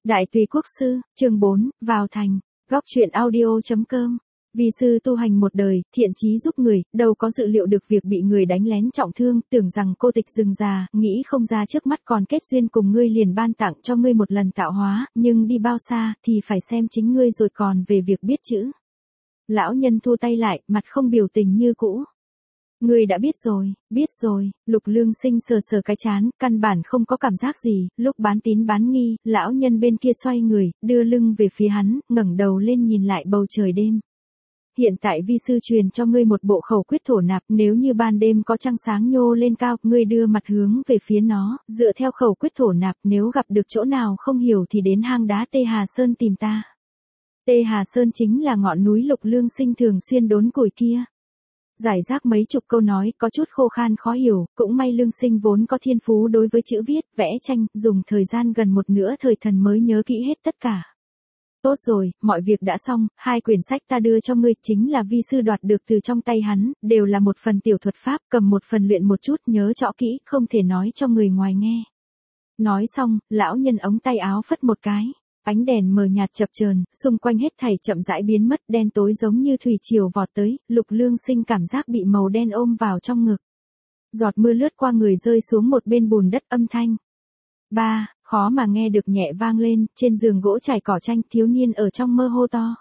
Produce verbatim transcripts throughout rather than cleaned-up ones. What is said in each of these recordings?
Đại Tùy Quốc Sư, chương bốn, vào thành. Góc truyện audio.com. Vì sư tu hành một đời, thiện chí giúp người, đâu có dự liệu được việc bị người đánh lén trọng thương, tưởng rằng cô tịch rừng già, nghĩ không ra trước mắt còn kết duyên cùng ngươi liền ban tặng cho ngươi một lần tạo hóa, nhưng đi bao xa, thì phải xem chính ngươi rồi còn về việc biết chữ. Lão nhân thu tay lại, mặt không biểu tình như cũ. Ngươi đã biết rồi, biết rồi, Lục Lương Sinh sờ sờ cái chán, căn bản không có cảm giác gì, lúc bán tín bán nghi, lão nhân bên kia xoay người, đưa lưng về phía hắn, ngẩng đầu lên nhìn lại bầu trời đêm. Hiện tại vi sư truyền cho ngươi một bộ khẩu quyết thổ nạp, nếu như ban đêm có trăng sáng nhô lên cao, ngươi đưa mặt hướng về phía nó, dựa theo khẩu quyết thổ nạp, nếu gặp được chỗ nào không hiểu thì đến hang đá Tê Hà Sơn tìm ta. Tê Hà Sơn chính là ngọn núi Lục Lương Sinh thường xuyên đốn củi kia. Giải rác mấy chục câu nói, có chút khô khan khó hiểu, cũng may Lương Sinh vốn có thiên phú đối với chữ viết, vẽ tranh, dùng thời gian gần một nửa thời thần mới nhớ kỹ hết tất cả. Tốt rồi, mọi việc đã xong, hai quyển sách ta đưa cho ngươi chính là vi sư đoạt được từ trong tay hắn, đều là một phần tiểu thuật pháp, cầm một phần luyện một chút, nhớ rõ kỹ, không thể nói cho người ngoài nghe. Nói xong, lão nhân ống tay áo phất một cái. Ánh đèn mờ nhạt chập chờn, xung quanh hết thảy chậm rãi biến mất, đen tối giống như thủy triều vọt tới, Lục Lương Sinh cảm giác bị màu đen ôm vào trong ngực. Giọt mưa lướt qua người rơi xuống một bên bùn đất, âm thanh. Ba, khó mà nghe được nhẹ vang lên, trên giường gỗ trải cỏ tranh, thiếu niên ở trong mơ hô to.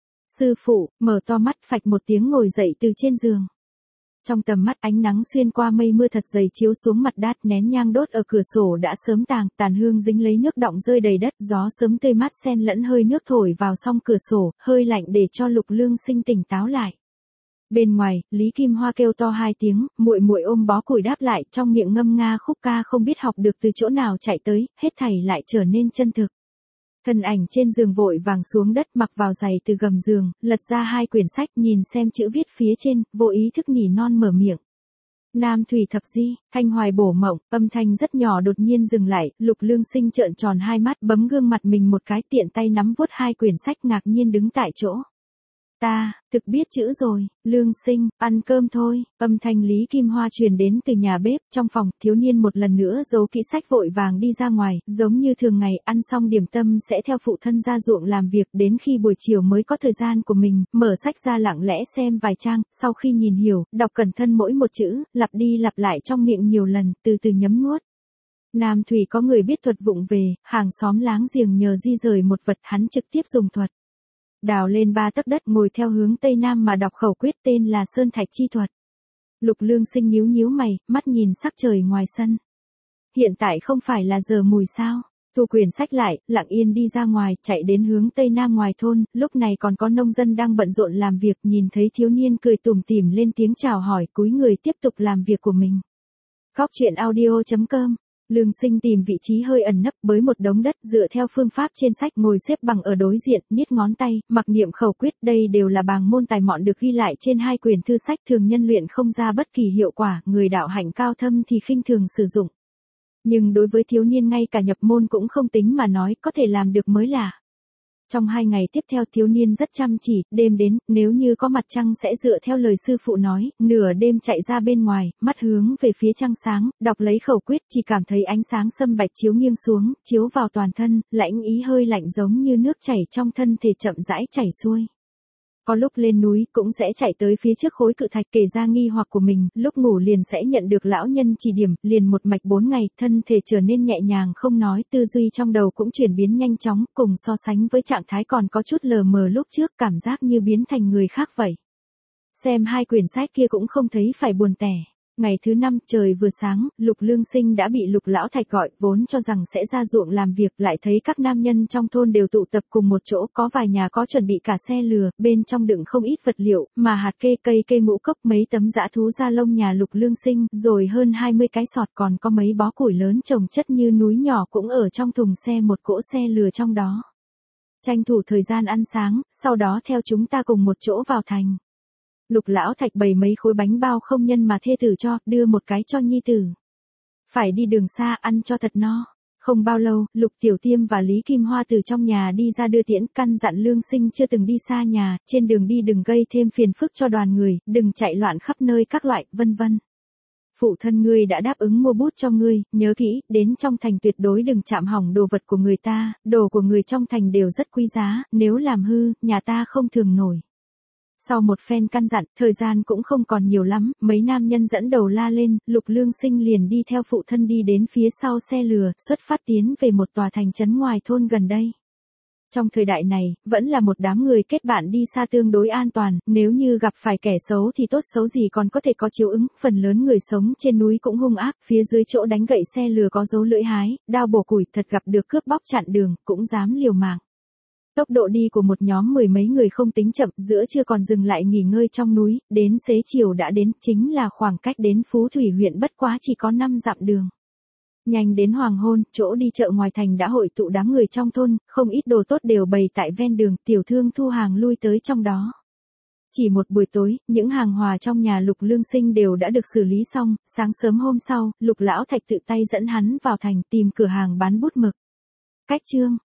Sư phụ, mở to mắt, phạch một tiếng ngồi dậy từ trên giường. Trong tầm mắt ánh nắng xuyên qua mây mưa thật dày chiếu xuống mặt đất, nén nhang đốt ở cửa sổ đã sớm tàn, tàn hương dính lấy nước đọng rơi đầy đất, gió sớm tươi mát xen lẫn hơi nước thổi vào song cửa sổ, hơi lạnh để cho Lục Lương Sinh tỉnh táo lại. Bên ngoài, Lý Kim Hoa kêu to hai tiếng, muội muội ôm bó củi đáp lại, trong miệng ngâm nga khúc ca không biết học được từ chỗ nào chạy tới, hết thảy lại trở nên chân thực. Thân ảnh trên giường vội vàng xuống đất, mặc vào giày từ gầm giường, lật ra hai quyển sách, nhìn xem chữ viết phía trên, vô ý thức nỉ non mở miệng. Nam Thủy Thập Di, Thanh Hoài Bổ Mộng, âm thanh rất nhỏ đột nhiên dừng lại, Lục Lương Sinh trợn tròn hai mắt, bấm gương mặt mình một cái, tiện tay nắm vuốt hai quyển sách, ngạc nhiên đứng tại chỗ. Ta, thực biết chữ rồi, Lương Sinh, ăn cơm thôi, âm thanh Lý Kim Hoa truyền đến từ nhà bếp, trong phòng, thiếu niên một lần nữa giấu kỹ sách vội vàng đi ra ngoài, giống như thường ngày, ăn xong điểm tâm sẽ theo phụ thân ra ruộng làm việc, đến khi buổi chiều mới có thời gian của mình, mở sách ra lặng lẽ xem vài trang, sau khi nhìn hiểu, đọc cẩn thận mỗi một chữ, lặp đi lặp lại trong miệng nhiều lần, từ từ nhấm nuốt. Nam Thủy có người biết thuật vụng về, hàng xóm láng giềng nhờ di rời một vật, hắn trực tiếp dùng thuật. Đào lên ba tấc đất, ngồi theo hướng tây nam mà đọc khẩu quyết tên là Sơn Thạch Chi Thuật. Lục Lương Sinh nhíu nhíu mày, mắt nhìn sắc trời ngoài sân. Hiện tại không phải là giờ mùi sao? Thu quyển sách lại, lặng yên đi ra ngoài, chạy đến hướng tây nam ngoài thôn, lúc này còn có nông dân đang bận rộn làm việc, nhìn thấy thiếu niên cười tủm tỉm lên tiếng chào hỏi, cúi người tiếp tục làm việc của mình. Góc truyện audio.com. Lương Sinh tìm vị trí hơi ẩn nấp bới một đống đất, dựa theo phương pháp trên sách, ngồi xếp bằng ở đối diện, niết ngón tay, mặc niệm khẩu quyết, đây đều là bàng môn tài mọn được ghi lại trên hai quyển thư sách, thường nhân luyện không ra bất kỳ hiệu quả, người đạo hạnh cao thâm thì khinh thường sử dụng. Nhưng đối với thiếu niên ngay cả nhập môn cũng không tính mà nói, có thể làm được mới lạ. Trong hai ngày tiếp theo thiếu niên rất chăm chỉ, đêm đến, nếu như có mặt trăng sẽ dựa theo lời sư phụ nói, nửa đêm chạy ra bên ngoài, mắt hướng về phía trăng sáng, đọc lấy khẩu quyết, chỉ cảm thấy ánh sáng sâm bạch chiếu nghiêng xuống, chiếu vào toàn thân, lãnh ý hơi lạnh giống như nước chảy trong thân thể chậm rãi chảy xuôi. Có lúc lên núi cũng sẽ chạy tới phía trước khối cự thạch kể ra nghi hoặc của mình, lúc ngủ liền sẽ nhận được lão nhân chỉ điểm, liền một mạch bốn ngày, thân thể trở nên nhẹ nhàng không nói, tư duy trong đầu cũng chuyển biến nhanh chóng, cùng so sánh với trạng thái còn có chút lờ mờ lúc trước, cảm giác như biến thành người khác vậy. Xem hai quyển sách kia cũng không thấy phải buồn tẻ. Ngày thứ năm, trời vừa sáng, Lục Lương Sinh đã bị Lục Lão Thạch gọi, vốn cho rằng sẽ ra ruộng làm việc, lại thấy các nam nhân trong thôn đều tụ tập cùng một chỗ, có vài nhà có chuẩn bị cả xe lừa, bên trong đựng không ít vật liệu, mà hạt kê, cây kê, ngũ cốc, mấy tấm dã thú da lông nhà Lục Lương Sinh, rồi hơn hai mươi cái sọt, còn có mấy bó củi lớn chồng chất như núi nhỏ cũng ở trong thùng xe, một cỗ xe lừa trong đó. Tranh thủ thời gian ăn sáng, sau đó theo chúng ta cùng một chỗ vào thành. Lục Lão Thạch bày mấy khối bánh bao không nhân mà thê tử cho, đưa một cái cho nhi tử. Phải đi đường xa, ăn cho thật no. Không bao lâu, Lục Tiểu Tiêm và Lý Kim Hoa từ trong nhà đi ra đưa tiễn, căn dặn Lương Sinh chưa từng đi xa nhà, trên đường đi đừng gây thêm phiền phức cho đoàn người, đừng chạy loạn khắp nơi các loại, vân vân. phụ thân ngươi đã đáp ứng mua bút cho ngươi, nhớ kỹ, đến trong thành tuyệt đối đừng chạm hỏng đồ vật của người ta, đồ của người trong thành đều rất quý giá, nếu làm hư, nhà ta không thường nổi. Sau một phen căn dặn, thời gian cũng không còn nhiều lắm, mấy nam nhân dẫn đầu la lên, Lục Lương Sinh liền đi theo phụ thân đi đến phía sau xe lừa, xuất phát tiến về một tòa thành trấn ngoài thôn gần đây. Trong thời đại này, vẫn là một đám người kết bạn đi xa tương đối an toàn, nếu như gặp phải kẻ xấu thì tốt xấu gì còn có thể có chiếu ứng, phần lớn người sống trên núi cũng hung ác, phía dưới chỗ đánh gậy xe lừa có dấu lưỡi hái, đao bổ củi, thật gặp được cướp bóc chặn đường, cũng dám liều mạng. Tốc độ đi của một nhóm mười mấy người không tính chậm, giữa chưa còn dừng lại nghỉ ngơi trong núi, đến xế chiều đã đến, chính là khoảng cách đến Phú Thủy huyện bất quá chỉ có năm dặm đường. Nhanh đến hoàng hôn, chỗ đi chợ ngoài thành đã hội tụ đám người trong thôn, không ít đồ tốt đều bày tại ven đường, tiểu thương thu hàng lui tới trong đó. Chỉ một buổi tối, những hàng hóa trong nhà Lục Lương Sinh đều đã được xử lý xong, sáng sớm hôm sau, Lục Lão Thạch tự tay dẫn hắn vào thành tìm cửa hàng bán bút mực. Cách chương